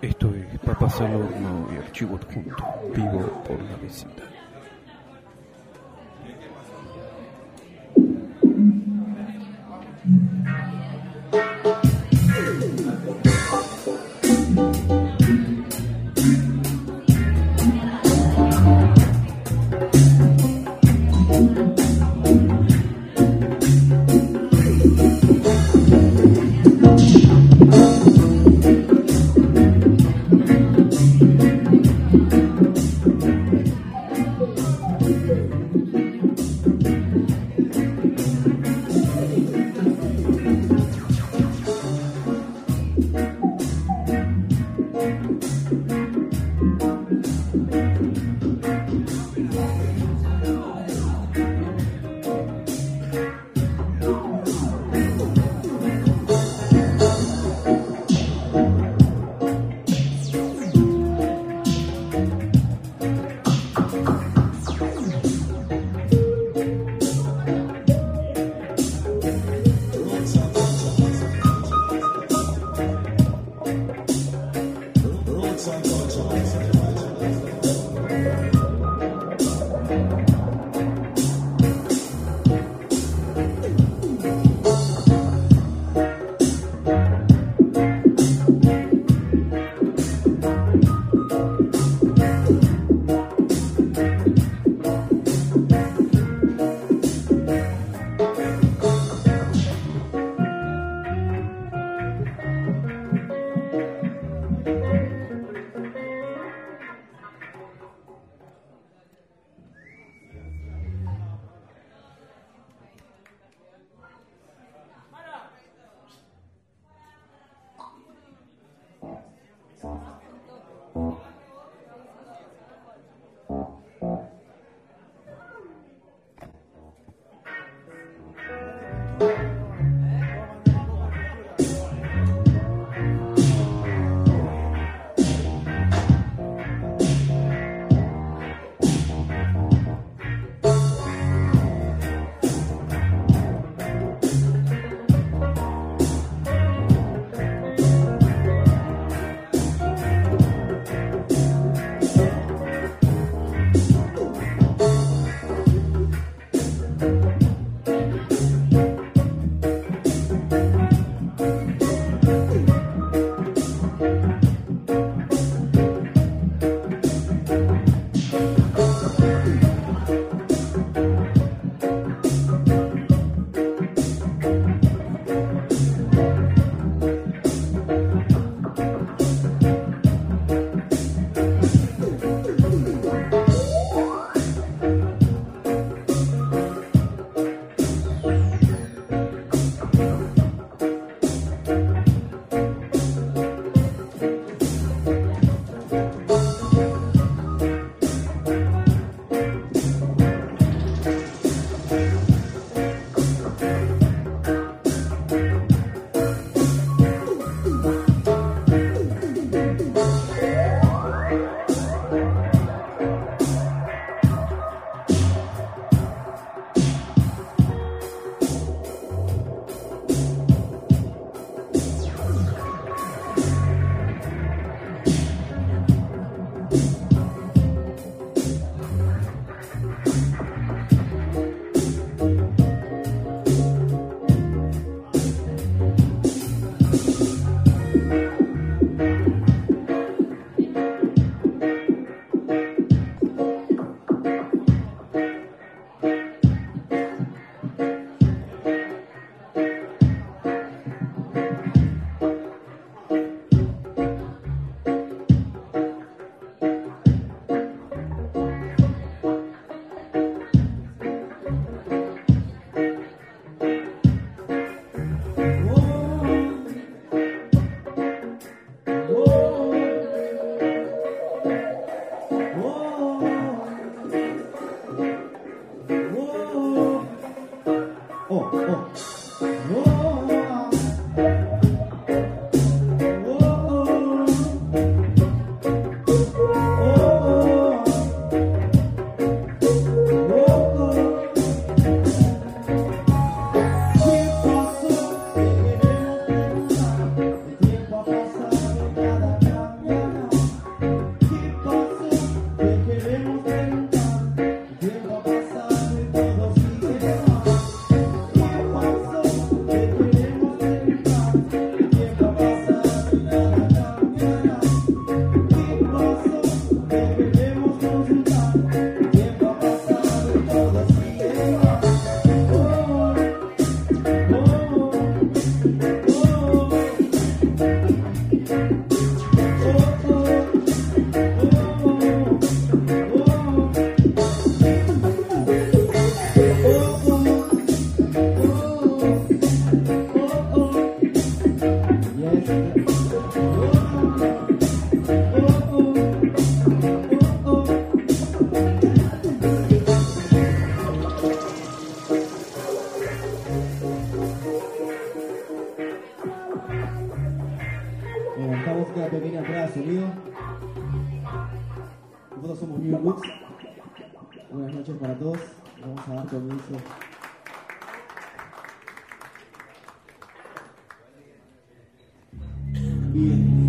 Esto es Papas al horno y archivo adjunto, vivo por la vecindad. Levantamos cada pequeña entrada de sonido. Nosotros somos New Books. Buenas noches para todos. Vamos a dar comienzo. Bien.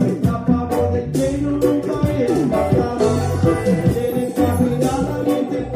Exageradamente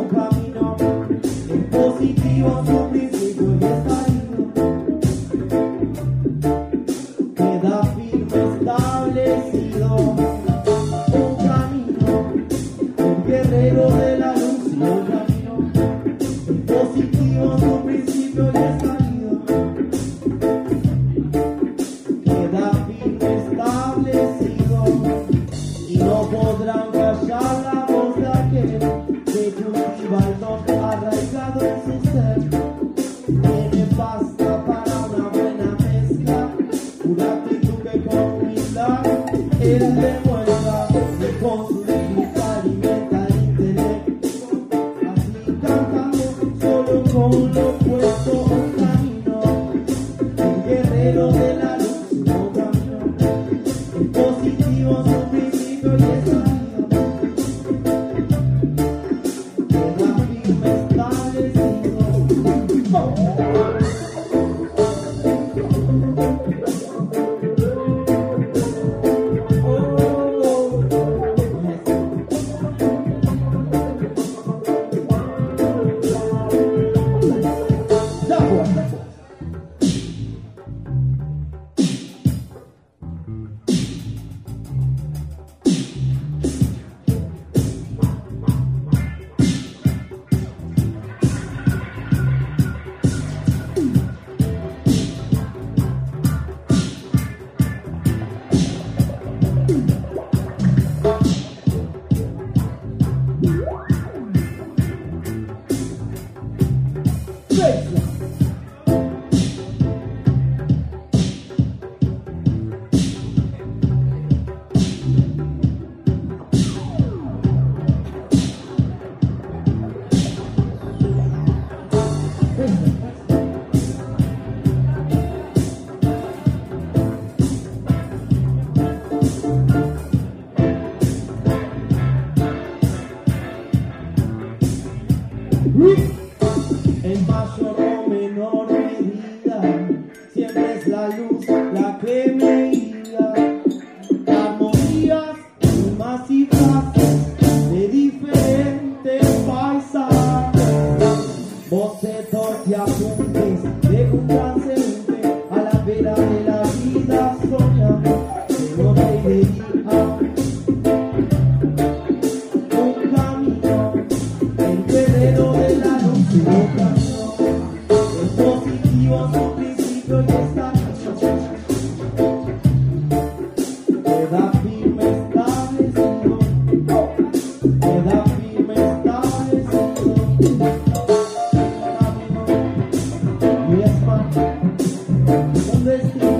un camino, en positivo su principio y estallido. Queda firme establecido un camino, el guerrero de la luz y un camino, en positivo su principio y estallido. Queda firme establecido y no podrán callar la voz de aquel que cultiva el don arraigado en su ser. Tiene pasta para una buena mezcla, una actitud que con humildad él demuestra, y con su dignidad alimenta el intelecto, así cantando solo con lo puesto un camino, el guerrero de la luz no camino, el positivo su principio y es salido, queda firme establecido. En mayor o menor medida, siempre es la luz la que me guía. Armonías masivas de diferentes paisajes, bocetos y apuntes de un transeúnte a la vera de la vida soñando, de noche y de día. Un camino, el guerrero de la luz y un camino, el positivo su principio y está queda firme establecido, queda firme establecido, camino y es más un destino.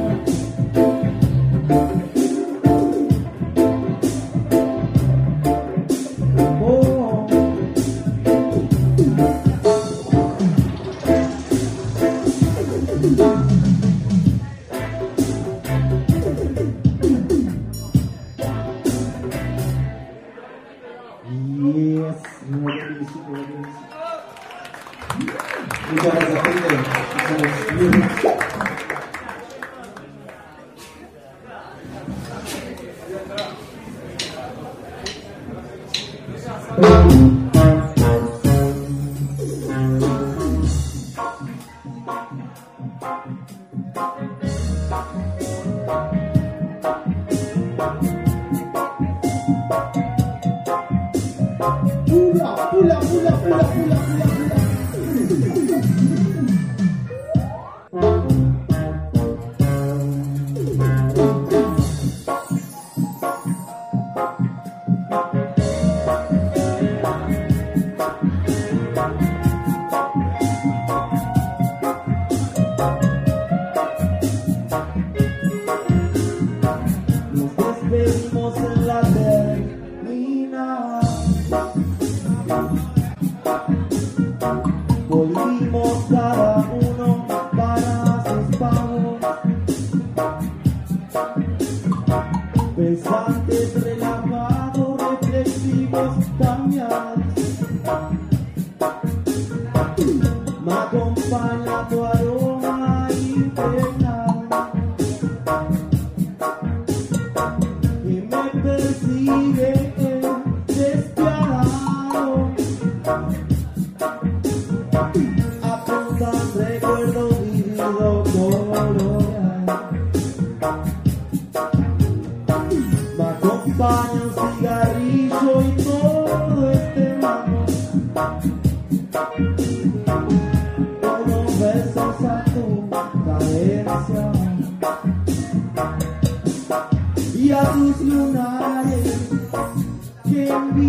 Muchas gracias, gente. Estamos bien. Pula. Nos despedimos en la terminal. Volvimos cada uno para sus pagos, pensantes, relajados, reflexivos, cambiados. Me acompaña tu aroma infernal y me persigue despiadado.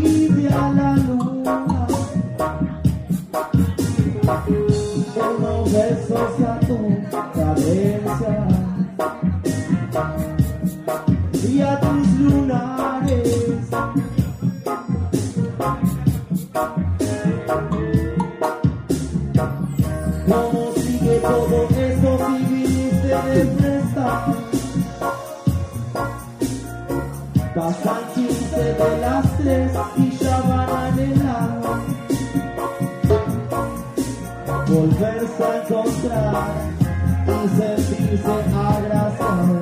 pide a la luna unos besos a tu cabeza y a tus lunares. ¿Cómo sigue todo eso si viniste de fiesta? Pasan 15 de las 3 y ya van a anhelar volverse a encontrar y sentirse agraciado.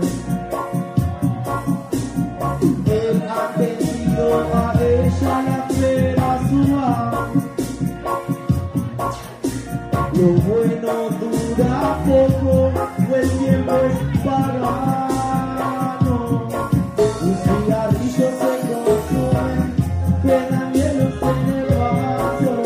Él ha pedido a ella la espera suba. Lo bueno dura poco, o el tiempo es pagano. Un cigarrillo se consume, quedan hielos en el vaso.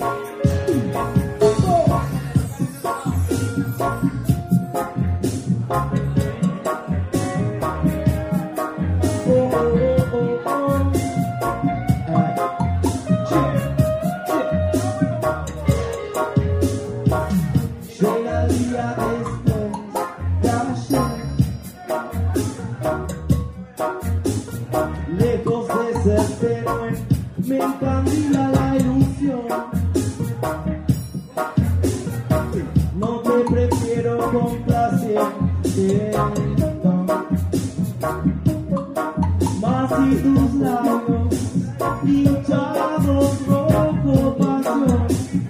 Llega el día después de ayer, lejos de ser tenue, me encandila la ilusión. No te prefiero complaciendo, más si tus labios hinchados rojo pasión.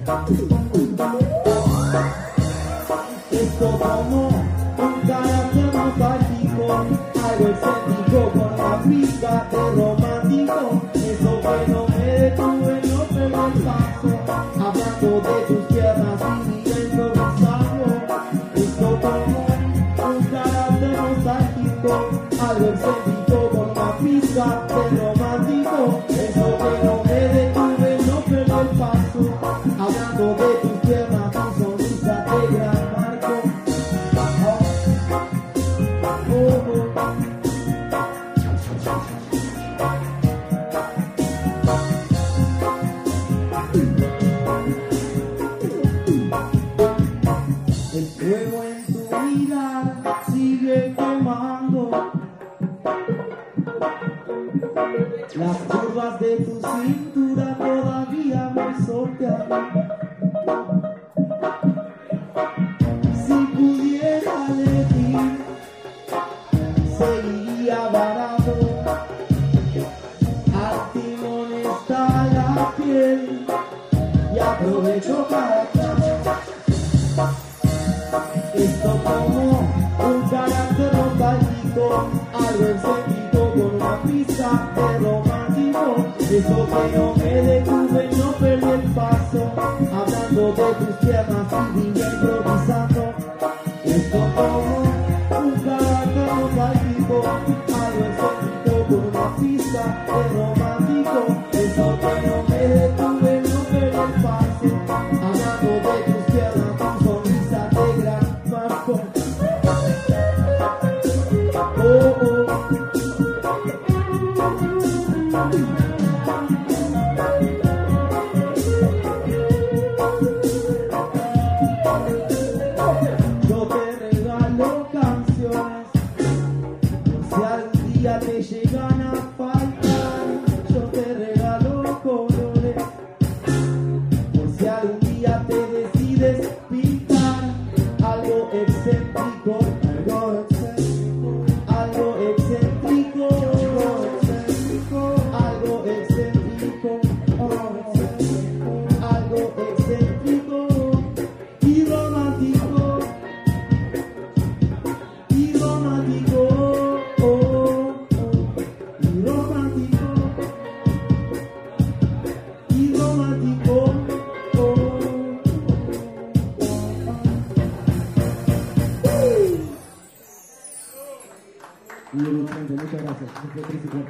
Esto tomó un carácter nostálgico, algo excéntrico con la pizca de romántico. Eso que no me detuve, no perdí el paso, hablando de tus piernas y mi improvisando. Esto tomó un carácter nostálgico, algo excéntrico con la pizca de romántico. Eso que no me detuve, no perdí el paso, hablando de tus piernas, tu sonrisa de gran marco. El fuego en tu mirada sigue quemando, las curvas de tu cintura todavía me sortean. Si pudiera elegir, seguiría varado, al timón está la piel y aprovecho cada chance. Esto tomó un carácter nostálgico, algo excéntrico con una pizca de romántico. Eso que no me detuve, no perdí el paso, hablando de tus piernas y vine improvisando. Esto tomó un carácter nostálgico, algo excéntrico con una pizca de romántico. Eso que no me detuve, no perdí el paso, hablando de tus piernas, tu sonrisa de gran marco. Yo te regalo canciones, si algún día te llegan a faltar. Yo te regalo colores, por si algún día te decides pintar algo excéntrico, algo excéntrico, algo excéntrico, algo excéntrico, algo excéntrico y romántico, y romántico, y romántico, y romántico. Muchas gracias.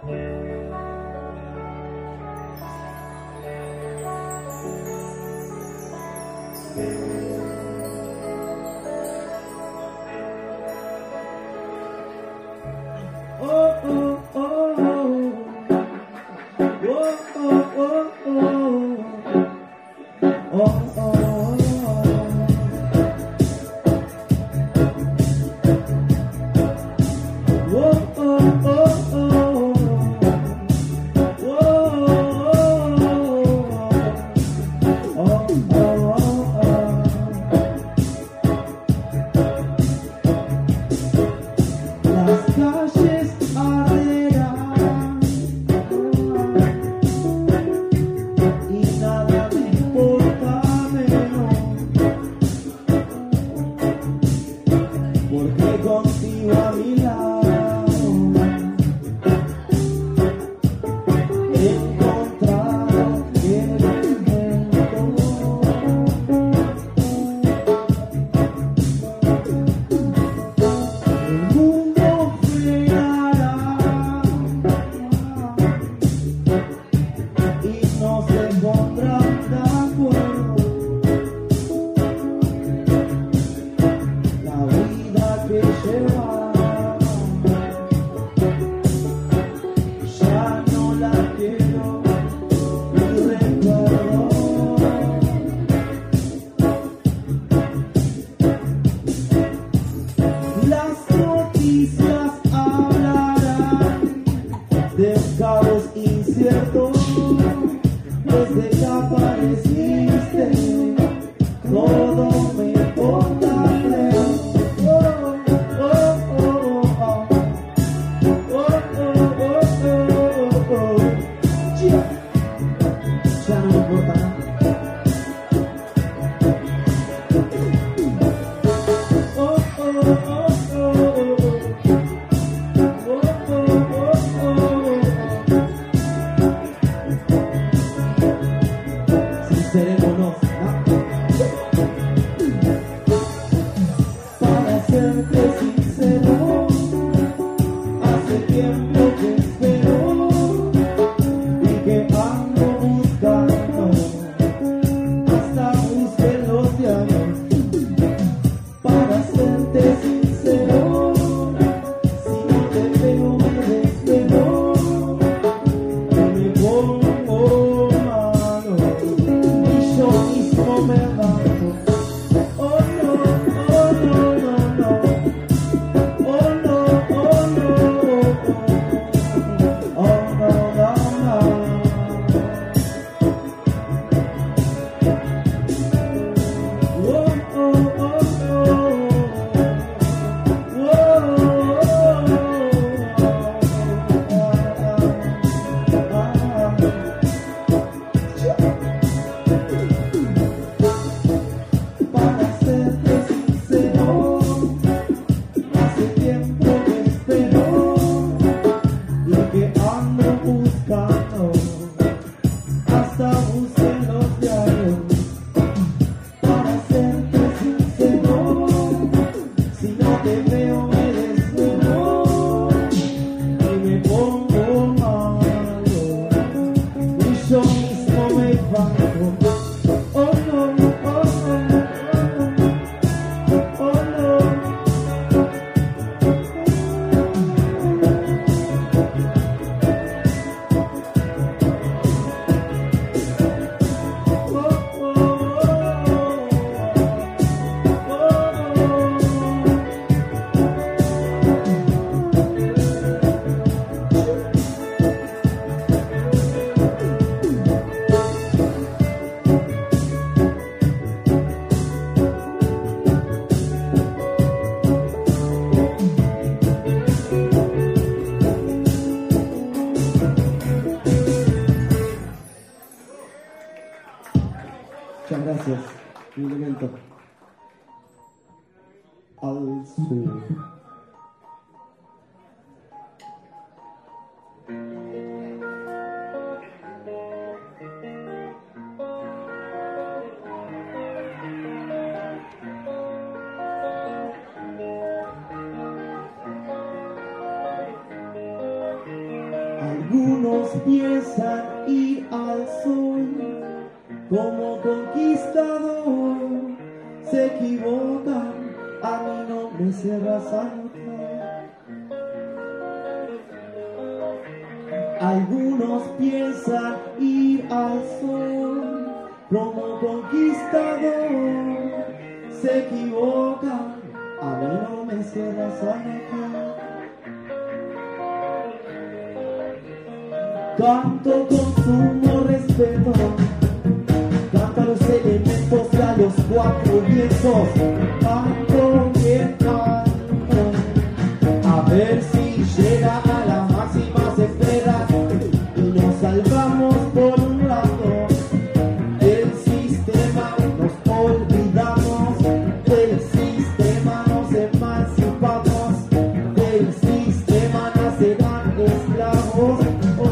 Muchas gracias. Un momento. Al sur. Al Algunos piensan ir al sol como conquistador, se equivocan, a mí no me cierras a notar. Algunos piensan ir al sol como conquistador, se equivocan, a mí no me cierras a notar. Canto con sumo respeto, canto a los elementos y a los cuatro vientos, canto bien alto, a ver si llega a las máximas esferas y nos salvamos por un rato. Del sistema nos olvidamos, del sistema nos emancipamos, del sistema nacerán esclavos.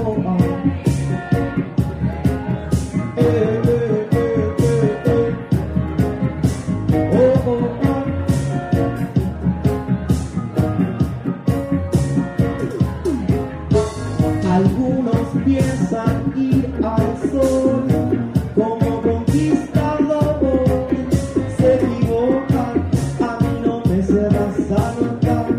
Algunos piensan ir al sol como conquistador, se equivocan, a mí no me cerras a notar.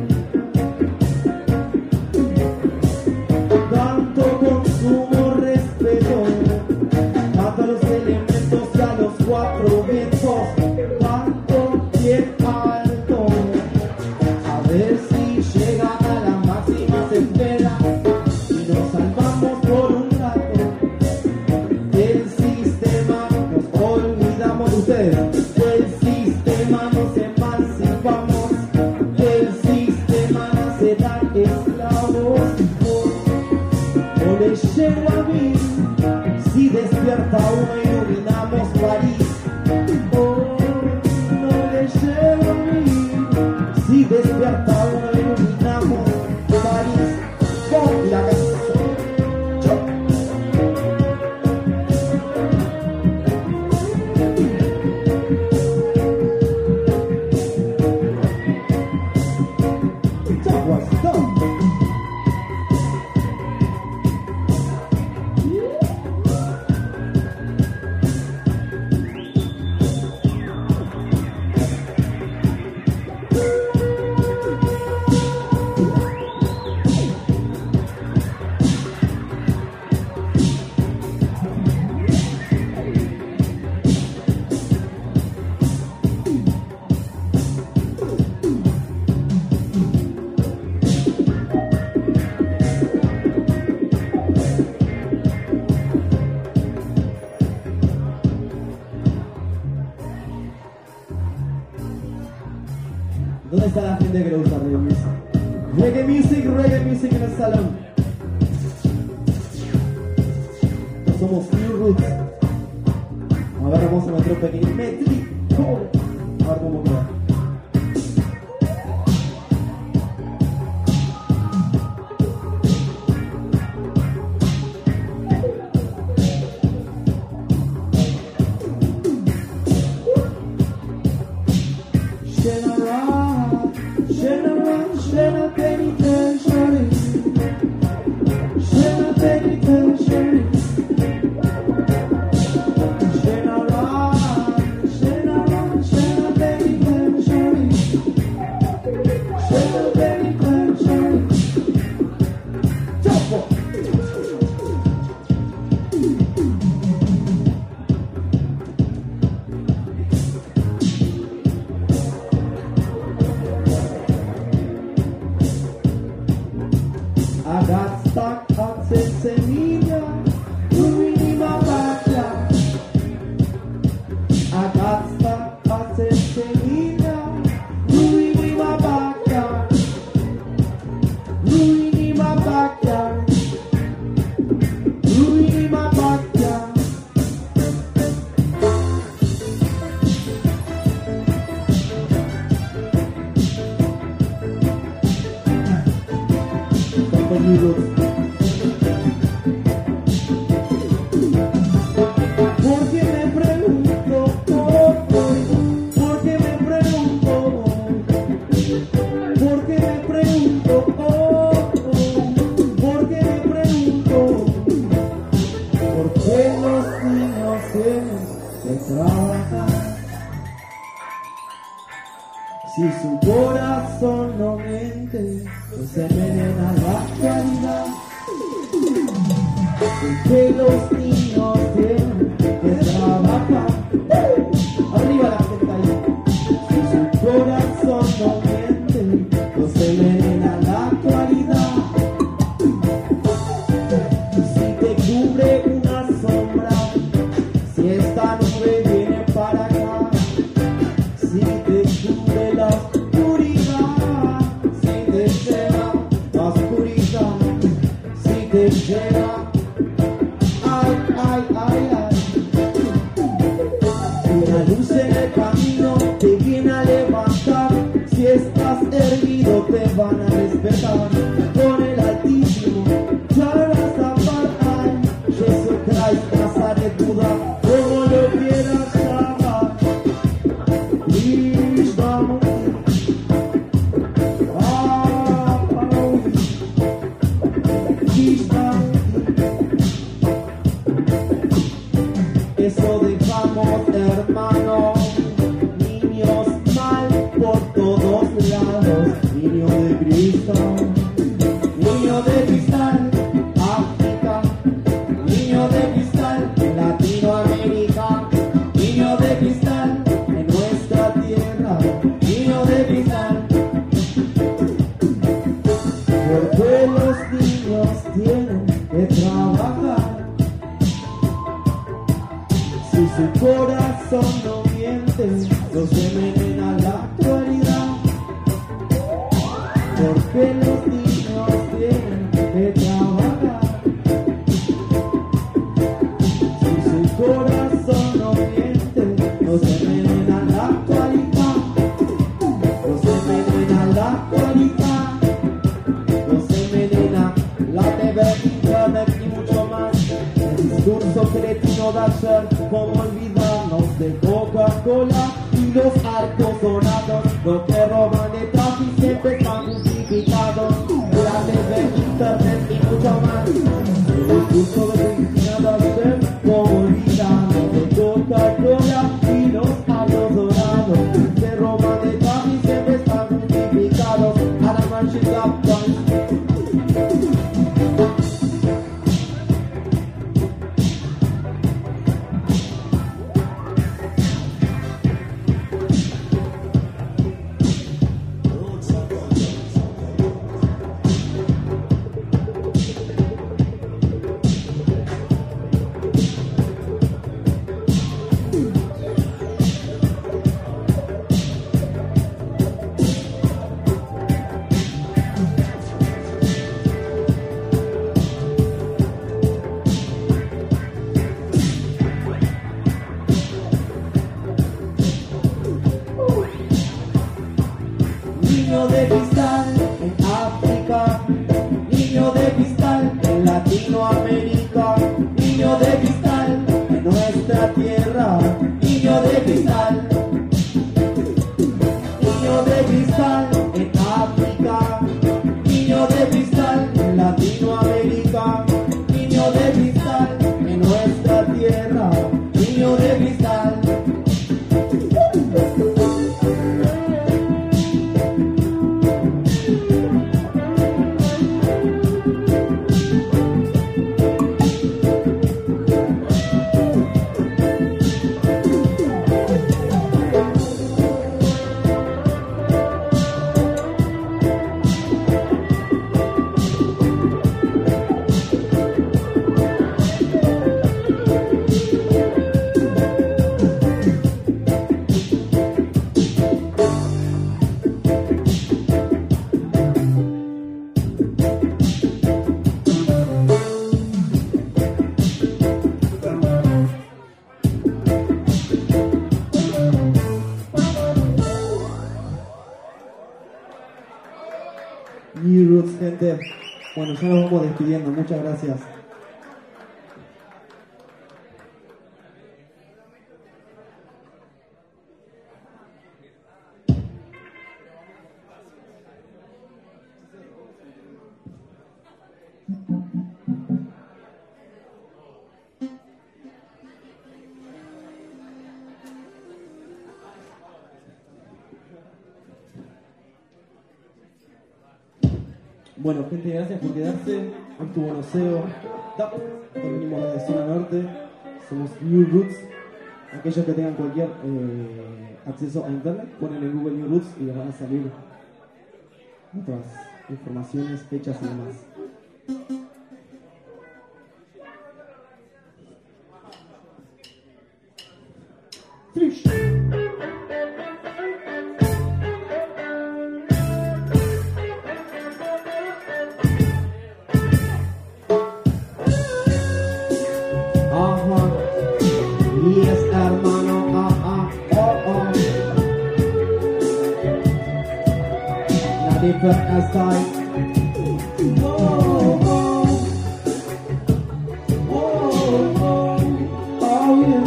Canto con sumo respeto, canto a los elementos y a los cuatro vientos, canto bien alto, a ver si llega a la máxima esfera. Nos salvamos por un rato del sistema, nos olvidamos de ustedes, del sistema nos emancipamos, del sistema nacerán esclavos. No le llego a mí, si despierta uno iluminamos París. Oh, no le llego a mí, si despierta uno iluminamos París. Con la canción. ¿Dónde está la gente que le gusta reggae music? Reggae music en el salón. Nosotros somos New Roots. A ver, vamos a meter un pequeño métrico. A ver cómo queda. Porque me pregunto corazón no miente, no se envenena la actualidad. Porque los niños tienen que trabajar. Arriba la gente ahí. Si su corazón no miente, no se envenena la actualidad. Si te cubre una sombra, si esta nube viene para acá, si te cubre la oscuridad, si te lleva la oscuridad, si te lleva, ay, ay, ay, ay. Una luz en el camino te viene a levantar, si estás erguido te van a respetar. Con el Altísimo ya verás tapar, ay, Jesucristo, Nazaret, Buda, como lo quieras llamar. Eso dejamos, hermano, niños mal por todos lados, niño de Cristo, niño de cristal, África, niño de cristal, Latinoamérica, niño de cristal, en nuestra tierra, niño de cristal, porque los niños tienen que trabajar. Si su corazón no miente, no se envenena la actualidad. Porque los niños tienen que trabajar. Si su corazón no miente, no se envenena la actualidad. No se envenena la actualidad. No se envenena la TV, internet y mucho más. El discurso cretino de ayer, como olvidarnos de Coca-Cola y los arcos dorados, los que roban detrás y siempre están justificados. La TV, internet y mucho más. El discurso de Cristina de ayer, como olvidarnos de Coca-Cola y los arcos dorados, que roban detrás y siempre están justificados. A la manchita, niño de cristal en África, niño de cristal en Latinoamérica, niño de cristal en nuestra tierra, niño de cristal, niño de cristal en África, niño de cristal en Latinoamérica, niño de cristal en nuestra tierra, niño de cristal. New Roots, gente. Bueno, ya nos vamos despidiendo. Muchas gracias. Bueno, gente, gracias por quedarse. Hoy estuvo Noceo, TAP, venimos desde zona norte, somos New Roots. Aquellos que tengan cualquier acceso a internet, ponen en Google New Roots y les van a salir otras informaciones, fechas y demás. Fish. Yes, hermano, La different side. Whoa, oh, yeah.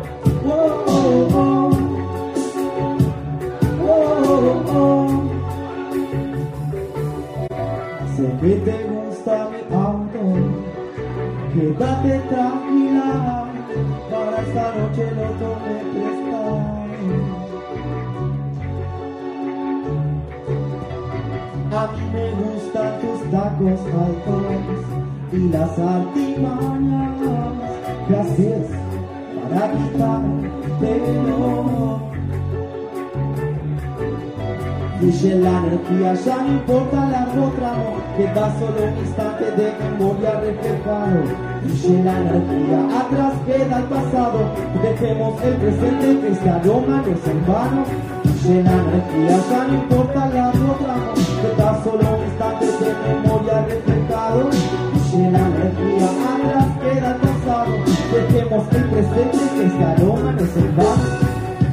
Sé que te gusta mi auto, quédate tranquila. Para esta noche lo tomé prestado. A mí me gustan tus tacos altos y las artimañas que haces para quitártelo. Fluye la energía, ya no importa el largo tramo, queda solo un instante de memoria reflejado. Fluye la energía, atrás queda el pasado, dejemos el presente que este aroma no es en vano. Fluye la energía, ya no importa el largo tramo, queda solo un instante de memoria reflejado. Fluye la energía, atrás queda el pasado, dejemos el presente que este aroma no es en vano.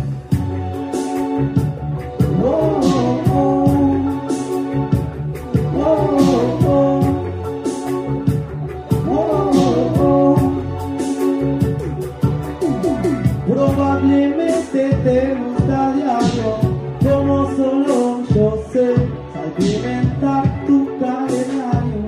Probablemente te gusta diario, como solo yo sé, salpimentar tu calendario.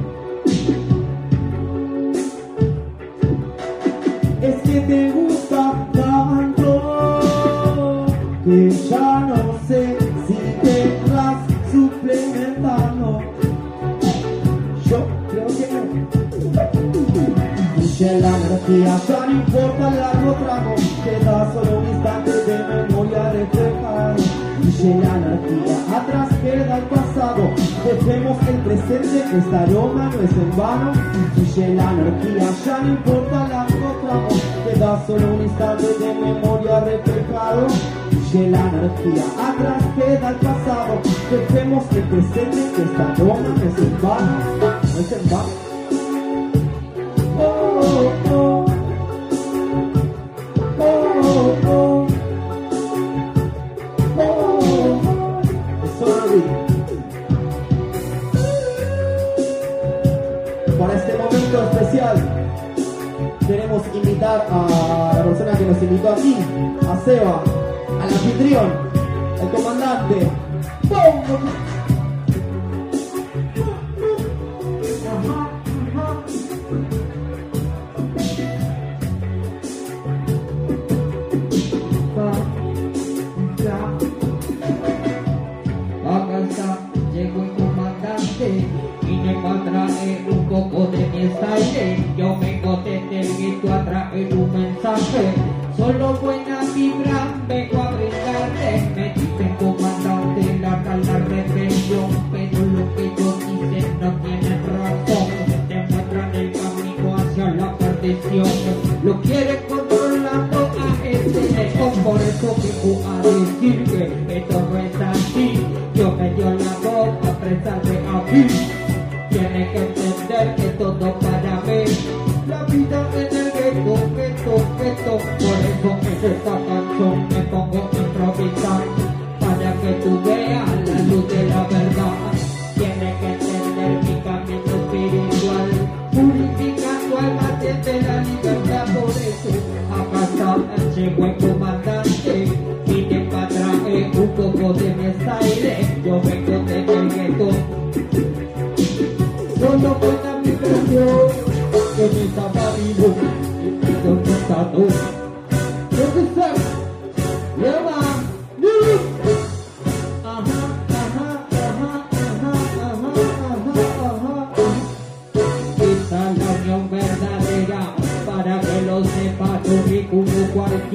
Es que te gusta tanto que ya no sé si querrás suplementarlo. Yo creo que no. Fluye la energía, ya no importa el largo tramo, queda solo un instante de memoria reflejado. Fluye la energía, atrás queda el pasado, dejemos el presente, que este aroma no es en vano. Fluye la energía, ya no importa el largo tramo, queda solo un instante de memoria reflejado. Fluye la energía, atrás queda el pasado, dejemos el presente, que este aroma no es en vano. No es en vano. Oh, oh, oh, oh, oh, oh. Sorry. Para este momento especial queremos invitar a la persona que nos invitó aquí, a Seba, al anfitrión, el comandante. ¡Bum! Un poco de mi style, yo vengo desde el grito a traer un mensaje. Solo buena vibra, vengo a brindarte. Me dicen comandante, la calma rebelión, pero lo que ellos dicen no tienen razón. Te muestran el camino hacia la perdición. Lo quieren controlando a este león, por eso vengo a decir que esto no es así. Yo me dio la voz a prestarme a mí. Tienes que entender que todo para mí. La vida en el gueto, por eso en esta canción me pongo a improvisar, para que tú veas la luz de la verdad. Tienes que entender mi camino espiritual, purificando alma desde la libertad. Por eso acá está llegó el comandante, vine para traer un poco de mi style. Yo vengo desde el gueto, solo buena vibración.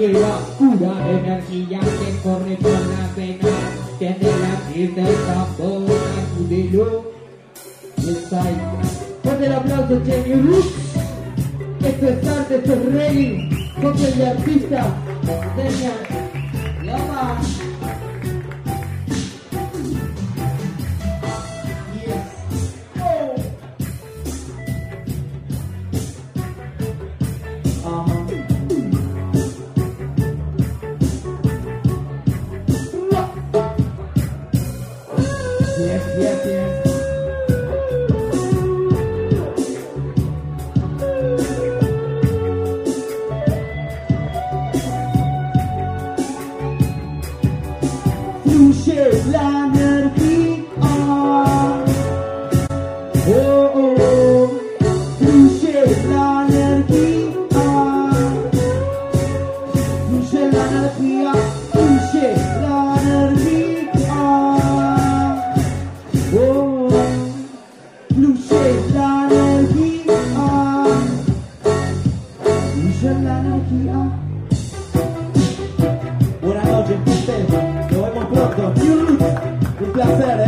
ligera, pura energía que corre por las venas, tiene la piel del tambor, acúdelo. Está ahí. Fuerte el aplauso, Jenny Roots. Esto es arte, esto es reggae. Copia de artista. Demian. Llama. Fluye la energía, oh, oh, oh. Fluye la energía, fluye la energía, fluye la energía, oh, fluye la energía, fluye la energía. Buenas noches, ustedes. Nos vemos pronto. Un placer,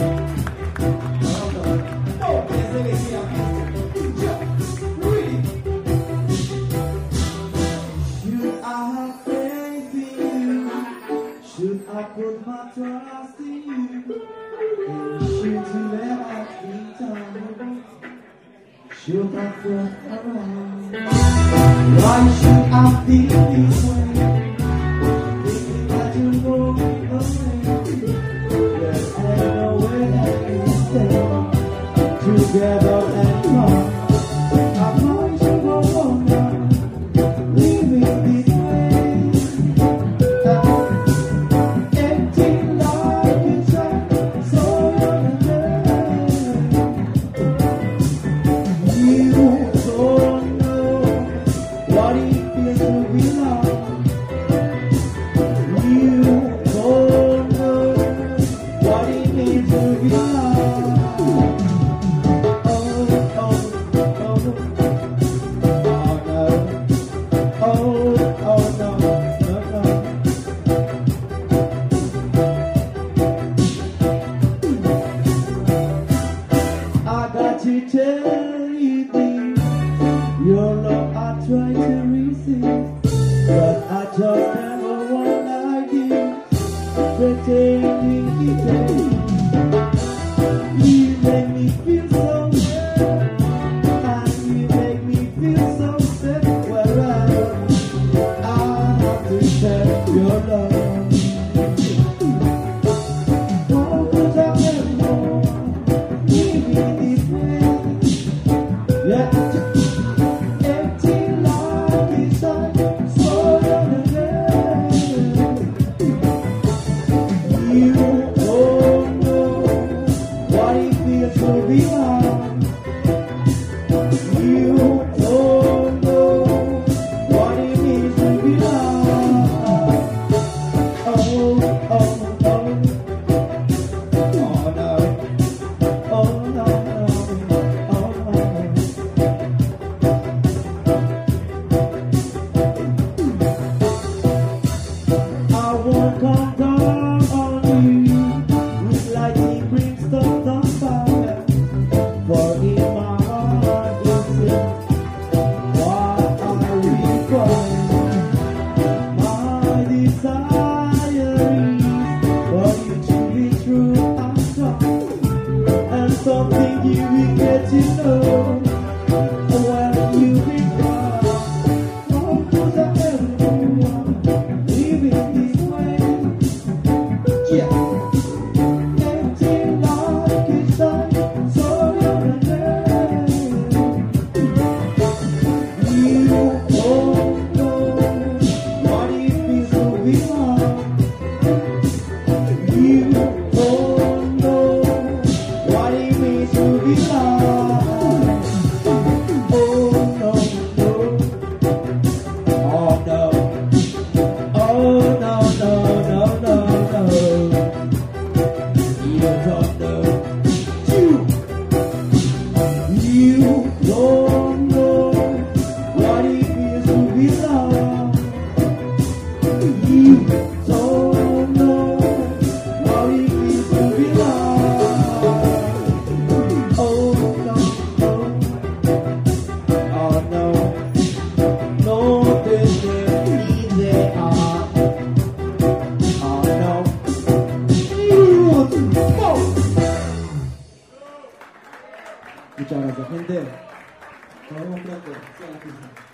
Should I have faith in you? Should I put my trust in you? And should you let me down? Should I float around? Why should I feel this way? Thinking that you go away. There's no way that we stay together anymore. I promise you go on now, living this way. Empty life inside, so you don't know what it feels to be loved. You don't know what it means to be loved. I got to tell you things, your love I try to resist, but I just never want like this, pretending it. You make me feel so good, and you make me feel so sick, wherever I have to share your love. Oh, 'cause I never know, living this way, yeah. Empty life inside, so lonely. You don't know what it feels to be loved. You don't know what it means to be loved. Oh, oh, oh. Oh no. Oh no, no. Oh no. I won't come down on you with lightning, brimstone, and fire. For in my heart is what I require. My desire is for you to be true and strong, and something you will get to know when you become. Oh, 'cause I never want living this way. Yeah. Empty life inside, so lonely. You don't know what it feels to be loved. You don't know what it means to be loved. Muchas gracias, gente. Nos vemos pronto. Sigan aquí.